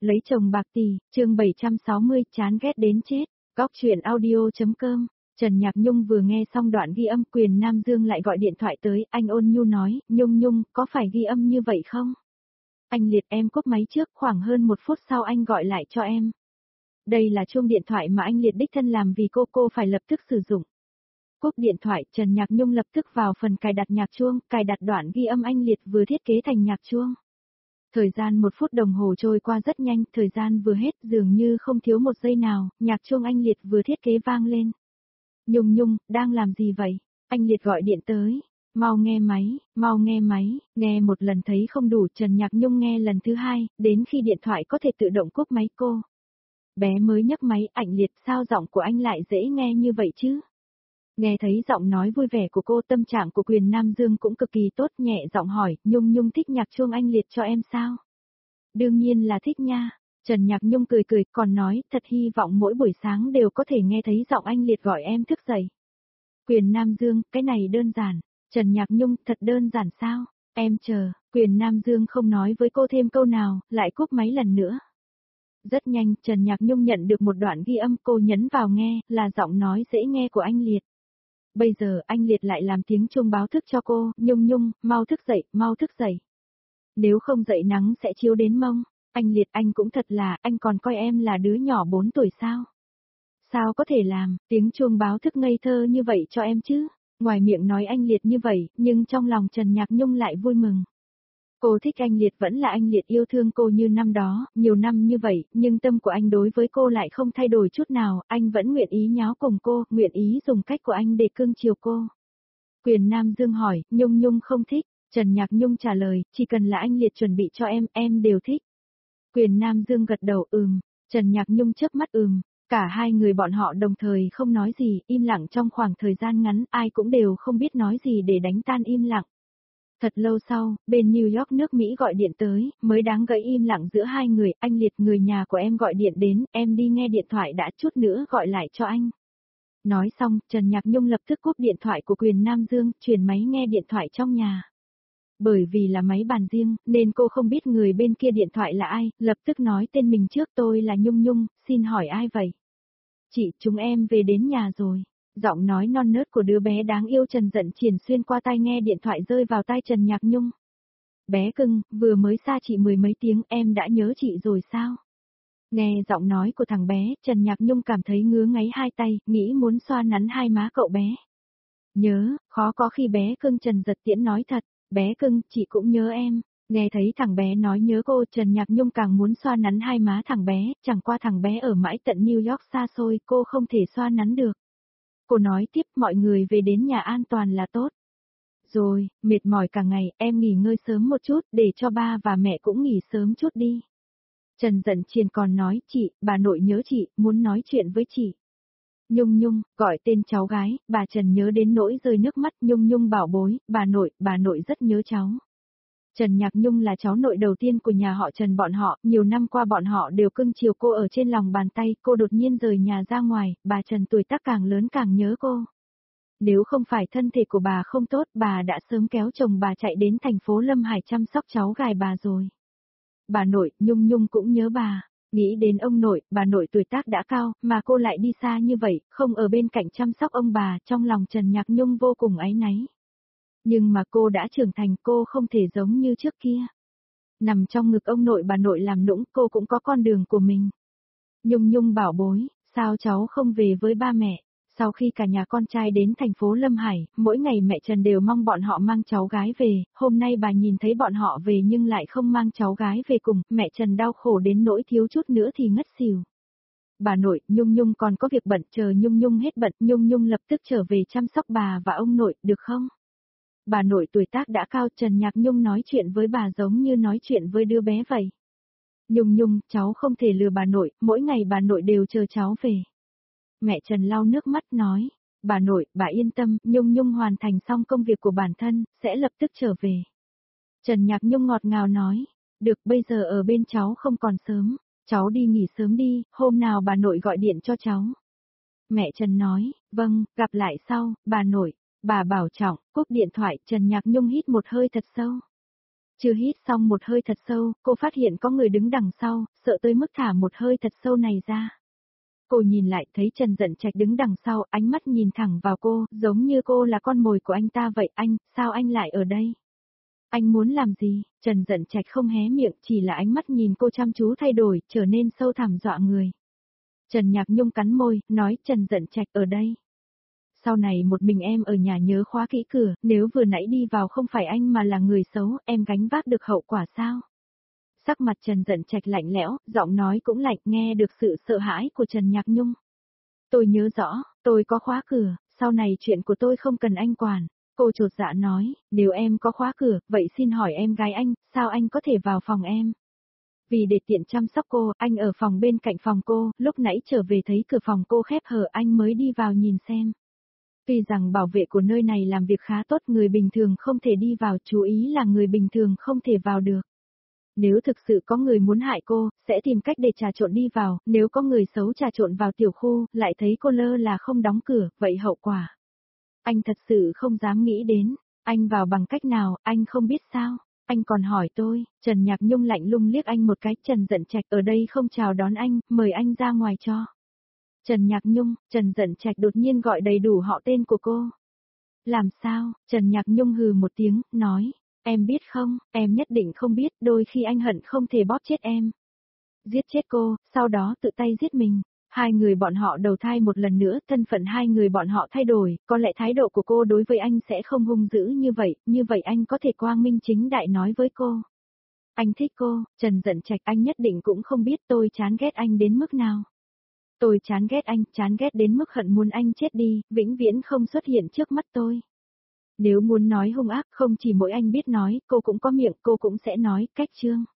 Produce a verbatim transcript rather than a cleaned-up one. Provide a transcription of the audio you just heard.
Lấy chồng bạc tỷ, chương bảy trăm sáu mươi, chán ghét đến chết. Góc truyện audio.com. Trần Nhạc Nhung vừa nghe xong đoạn ghi âm, Quyền Nam Dương lại gọi điện thoại tới, anh ôn nhu nói, Nhung Nhung, có phải ghi âm như vậy không? Anh liệt em cúp máy trước, khoảng hơn một phút sau anh gọi lại cho em. Đây là chuông điện thoại mà anh liệt đích thân làm vì cô cô phải lập tức sử dụng. Cúp điện thoại, Trần Nhạc Nhung lập tức vào phần cài đặt nhạc chuông, cài đặt đoạn ghi âm anh liệt vừa thiết kế thành nhạc chuông. Thời gian một phút đồng hồ trôi qua rất nhanh, thời gian vừa hết dường như không thiếu một giây nào, nhạc chuông anh liệt vừa thiết kế vang lên. Nhung Nhung, đang làm gì vậy? Anh liệt gọi điện tới. Mau nghe máy, mau nghe máy, nghe một lần thấy không đủ, Trần Nhạc Nhung nghe lần thứ hai, đến khi điện thoại có thể tự động cúp máy cô. Bé mới nhấc máy, anh liệt, sao giọng của anh lại dễ nghe như vậy chứ? Nghe thấy giọng nói vui vẻ của cô, tâm trạng của Quyền Nam Dương cũng cực kỳ tốt, nhẹ giọng hỏi, Nhung Nhung thích nhạc chuông anh liệt cho em sao? Đương nhiên là thích nha. Trần Nhạc Nhung cười cười, còn nói, thật hy vọng mỗi buổi sáng đều có thể nghe thấy giọng anh liệt gọi em thức dậy. Quyền Nam Dương, cái này đơn giản. Trần Nhạc Nhung, thật đơn giản sao? Em chờ. Quyền Nam Dương không nói với cô thêm câu nào, lại cúp máy lần nữa. Rất nhanh, Trần Nhạc Nhung nhận được một đoạn ghi âm, cô nhấn vào nghe, là giọng nói dễ nghe của anh liệt. Bây giờ anh liệt lại làm tiếng chuông báo thức cho cô, Nhung Nhung, mau thức dậy, mau thức dậy. Nếu không dậy nắng sẽ chiếu đến mông. Anh liệt, anh cũng thật là, anh còn coi em là đứa nhỏ bốn tuổi sao? Sao có thể làm, tiếng chuông báo thức ngây thơ như vậy cho em chứ? Ngoài miệng nói anh liệt như vậy, nhưng trong lòng Trần Nhạc Nhung lại vui mừng. Cô thích anh liệt vẫn là anh liệt yêu thương cô như năm đó, nhiều năm như vậy, nhưng tâm của anh đối với cô lại không thay đổi chút nào, anh vẫn nguyện ý nháo cùng cô, nguyện ý dùng cách của anh để cưng chiều cô. Quyền Nam Dương hỏi, Nhung Nhung không thích, Trần Nhạc Nhung trả lời, chỉ cần là anh liệt chuẩn bị cho em, em đều thích. Quyền Nam Dương gật đầu ừm, Trần Nhạc Nhung chớp mắt ừm, cả hai người bọn họ đồng thời không nói gì, im lặng trong khoảng thời gian ngắn, ai cũng đều không biết nói gì để đánh tan im lặng. Thật lâu sau, bên New York nước Mỹ gọi điện tới, mới đáng gãy im lặng giữa hai người, anh liệt người nhà của em gọi điện đến, em đi nghe điện thoại đã, chút nữa gọi lại cho anh. Nói xong, Trần Nhạc Nhung lập tức cúp điện thoại của Quyền Nam Dương, chuyển máy nghe điện thoại trong nhà. Bởi vì là máy bàn riêng, nên cô không biết người bên kia điện thoại là ai, lập tức nói tên mình trước, tôi là Nhung Nhung, xin hỏi ai vậy? Chị, chúng em về đến nhà rồi. Giọng nói non nớt của đứa bé đáng yêu Trần Dận Triền xuyên qua tai nghe điện thoại rơi vào tai Trần Nhạc Nhung. Bé cưng, vừa mới xa chị mười mấy tiếng, em đã nhớ chị rồi sao? Nghe giọng nói của thằng bé, Trần Nhạc Nhung cảm thấy ngứa ngáy hai tay, nghĩ muốn xoa nắn hai má cậu bé. Nhớ, khó có khi bé cưng Trần Giật Tiễn nói thật, bé cưng, chị cũng nhớ em. Nghe thấy thằng bé nói nhớ cô, Trần Nhạc Nhung càng muốn xoa nắn hai má thằng bé, chẳng qua thằng bé ở mãi tận New York xa xôi, cô không thể xoa nắn được. Cô nói tiếp, mọi người về đến nhà an toàn là tốt. Rồi, mệt mỏi cả ngày, em nghỉ ngơi sớm một chút, để cho ba và mẹ cũng nghỉ sớm chút đi. Trần Dận Triền còn nói, chị, bà nội nhớ chị, muốn nói chuyện với chị. Nhung Nhung, gọi tên cháu gái, bà Trần nhớ đến nỗi rơi nước mắt, Nhung Nhung bảo bối, bà nội, bà nội rất nhớ cháu. Trần Nhạc Nhung là cháu nội đầu tiên của nhà họ Trần bọn họ, nhiều năm qua bọn họ đều cưng chiều cô ở trên lòng bàn tay, cô đột nhiên rời nhà ra ngoài, bà Trần tuổi tác càng lớn càng nhớ cô. Nếu không phải thân thể của bà không tốt, bà đã sớm kéo chồng bà chạy đến thành phố Lâm Hải chăm sóc cháu gái bà rồi. Bà nội, Nhung Nhung cũng nhớ bà. Nghĩ đến ông nội, bà nội tuổi tác đã cao, mà cô lại đi xa như vậy, không ở bên cạnh chăm sóc ông bà, trong lòng Trần Nhạc Nhung vô cùng áy náy. Nhưng mà cô đã trưởng thành, cô không thể giống như trước kia. Nằm trong ngực ông nội bà nội làm nũng, cô cũng có con đường của mình. Nhung Nhung bảo bối, sao cháu không về với ba mẹ? Sau khi cả nhà con trai đến thành phố Lâm Hải, mỗi ngày mẹ Trần đều mong bọn họ mang cháu gái về, hôm nay bà nhìn thấy bọn họ về nhưng lại không mang cháu gái về cùng, mẹ Trần đau khổ đến nỗi thiếu chút nữa thì ngất xỉu. Bà nội, Nhung Nhung còn có việc bận, chờ Nhung Nhung hết bận, Nhung Nhung lập tức trở về chăm sóc bà và ông nội, được không? Bà nội tuổi tác đã cao, Trần Nhạc Nhung nói chuyện với bà giống như nói chuyện với đứa bé vậy. Nhung Nhung, cháu không thể lừa bà nội, mỗi ngày bà nội đều chờ cháu về. Mẹ Trần lau nước mắt nói, bà nội, bà yên tâm, Nhung Nhung hoàn thành xong công việc của bản thân, sẽ lập tức trở về. Trần Nhạc Nhung ngọt ngào nói, được, bây giờ ở bên cháu không còn sớm, cháu đi nghỉ sớm đi, hôm nào bà nội gọi điện cho cháu. Mẹ Trần nói, vâng, gặp lại sau, bà nội, bà bảo trọng, cúp điện thoại, Trần Nhạc Nhung hít một hơi thật sâu. Chưa hít xong một hơi thật sâu, cô phát hiện có người đứng đằng sau, sợ tới mức thả một hơi thật sâu này ra. Cô nhìn lại thấy Trần Dận Trạch đứng đằng sau, ánh mắt nhìn thẳng vào cô, giống như cô là con mồi của anh ta vậy. Anh, sao anh lại ở đây? Anh muốn làm gì? Trần Dận Trạch không hé miệng, chỉ là ánh mắt nhìn cô chăm chú thay đổi, trở nên sâu thẳm dọa người. Trần Nhạc Nhung cắn môi, nói Trần Dận Trạch ở đây. Sau này một mình em ở nhà nhớ khóa kỹ cửa, nếu vừa nãy đi vào không phải anh mà là người xấu, em gánh vác được hậu quả sao? Sắc mặt Trần Dận Trạch lạnh lẽo, giọng nói cũng lạnh, nghe được sự sợ hãi của Trần Nhạc Nhung. Tôi nhớ rõ, tôi có khóa cửa, sau này chuyện của tôi không cần anh quản. Cô chột dạ nói, nếu em có khóa cửa, vậy xin hỏi em gái anh, sao anh có thể vào phòng em? Vì để tiện chăm sóc cô, anh ở phòng bên cạnh phòng cô, lúc nãy trở về thấy cửa phòng cô khép hờ anh mới đi vào nhìn xem. Tuy rằng bảo vệ của nơi này làm việc khá tốt, người bình thường không thể đi vào, chú ý là người bình thường không thể vào được. Nếu thực sự có người muốn hại cô, sẽ tìm cách để trà trộn đi vào, nếu có người xấu trà trộn vào tiểu khu, lại thấy cô lơ là không đóng cửa, vậy hậu quả. Anh thật sự không dám nghĩ đến, anh vào bằng cách nào, anh không biết sao, anh còn hỏi tôi. Trần Nhạc Nhung lạnh lùng liếc anh một cái, Trần Dận Trạch ở đây không chào đón anh, mời anh ra ngoài cho. Trần Nhạc Nhung, Trần Dận Trạch đột nhiên gọi đầy đủ họ tên của cô. Làm sao? Trần Nhạc Nhung hừ một tiếng, nói, em biết không, em nhất định không biết, đôi khi anh hận không thể bóp chết em. Giết chết cô, sau đó tự tay giết mình. Hai người bọn họ đầu thai một lần nữa, thân phận hai người bọn họ thay đổi, có lẽ thái độ của cô đối với anh sẽ không hung dữ như vậy, như vậy anh có thể quang minh chính đại nói với cô. Anh thích cô, Trần Dận Trạch, anh nhất định cũng không biết tôi chán ghét anh đến mức nào. Tôi chán ghét anh, chán ghét đến mức hận muốn anh chết đi, vĩnh viễn không xuất hiện trước mắt tôi. Nếu muốn nói hung ác, không chỉ mỗi anh biết nói, cô cũng có miệng, cô cũng sẽ nói, cách chương.